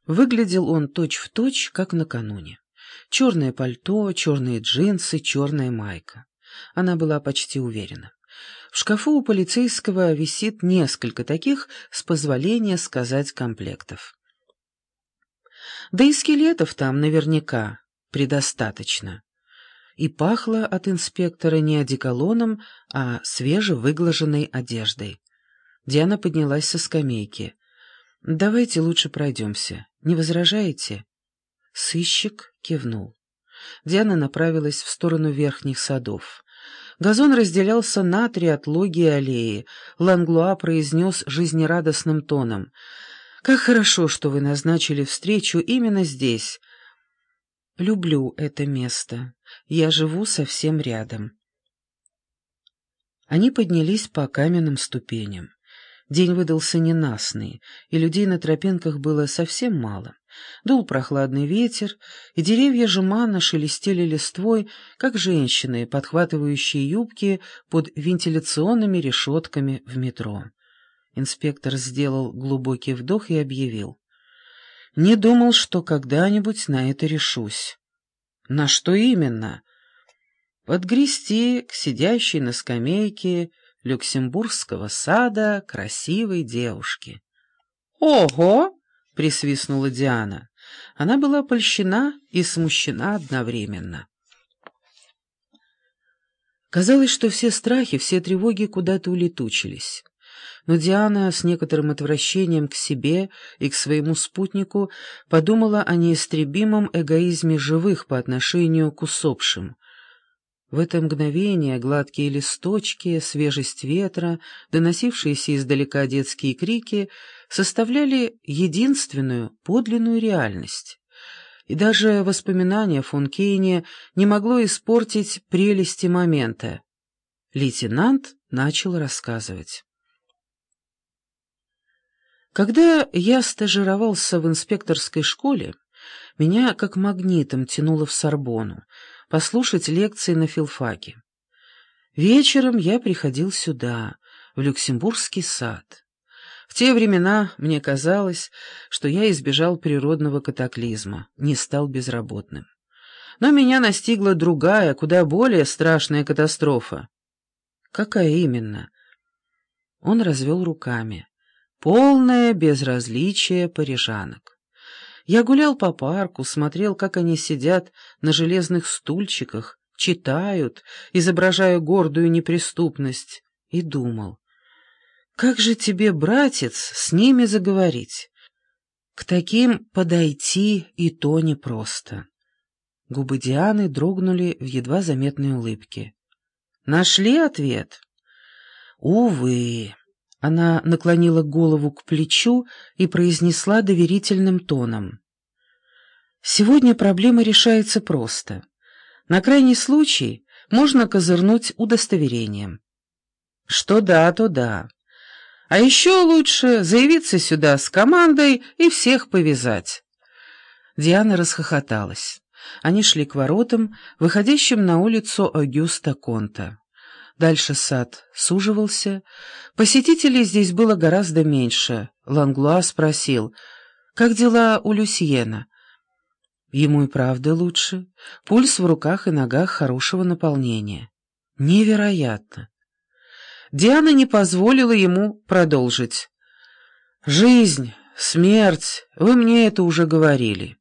Выглядел он точь-в-точь, как накануне. Черное пальто, черные джинсы, черная майка. Она была почти уверена. В шкафу у полицейского висит несколько таких, с позволения сказать, комплектов. Да и скелетов там наверняка предостаточно. И пахло от инспектора не одеколоном, а свежевыглаженной одеждой. Диана поднялась со скамейки. «Давайте лучше пройдемся. Не возражаете?» Сыщик кивнул. Диана направилась в сторону верхних садов. Газон разделялся на 3 отлоги и аллеи. Ланглуа произнес жизнерадостным тоном: «Как хорошо, что вы назначили встречу именно здесь. Люблю это место. Я живу совсем рядом». Они поднялись по каменным ступеням. День выдался ненастный, и людей на тропинках было совсем мало. Дул прохладный ветер, и деревья жеманно шелестели листвой, как женщины, подхватывающие юбки под вентиляционными решетками в метро. Инспектор сделал глубокий вдох и объявил: «Не думал, что когда-нибудь на это решусь». «На что именно?» «Подгрести к сидящей на скамейке Люксембургского сада красивой девушки». «Ого!» — присвистнула Диана. Она была польщена и смущена одновременно. Казалось, что все страхи, все тревоги куда-то улетучились. Но Диана с некоторым отвращением к себе и к своему спутнику подумала о неистребимом эгоизме живых по отношению к усопшим. В это мгновение гладкие листочки, свежесть ветра, доносившиеся издалека детские крики составляли единственную подлинную реальность. И даже воспоминание фон Кейне не могло испортить прелести момента. Лейтенант начал рассказывать. Когда я стажировался в инспекторской школе, меня как магнитом тянуло в Сорбонну послушать лекции на филфаке. Вечером я приходил сюда, в Люксембургский сад. В те времена мне казалось, что я избежал природного катаклизма, не стал безработным. Но меня настигла другая, куда более страшная катастрофа. Какая именно? Он развел руками. Полное безразличие парижанок. Я гулял по парку, смотрел, как они сидят на железных стульчиках, читают, изображая гордую неприступность, и думал: как же тебе, братец, с ними заговорить? К таким подойти и то непросто. Губы Дианы дрогнули в едва заметной улыбке. Нашли ответ? Увы. Она наклонила голову к плечу и произнесла доверительным тоном: «Сегодня проблема решается просто. На крайний случай можно козырнуть удостоверением. Что да, то да. А еще лучше заявиться сюда с командой и всех повязать». Диана расхохоталась. Они шли к воротам, выходящим на улицу Огюста Конта. Дальше сад суживался. Посетителей здесь было гораздо меньше. Ланглуа спросил: «Как дела у Люсьена?» Ему и правда лучше. Пульс в руках и ногах хорошего наполнения. Невероятно. Диана не позволила ему продолжить. «Жизнь, смерть, вы мне это уже говорили».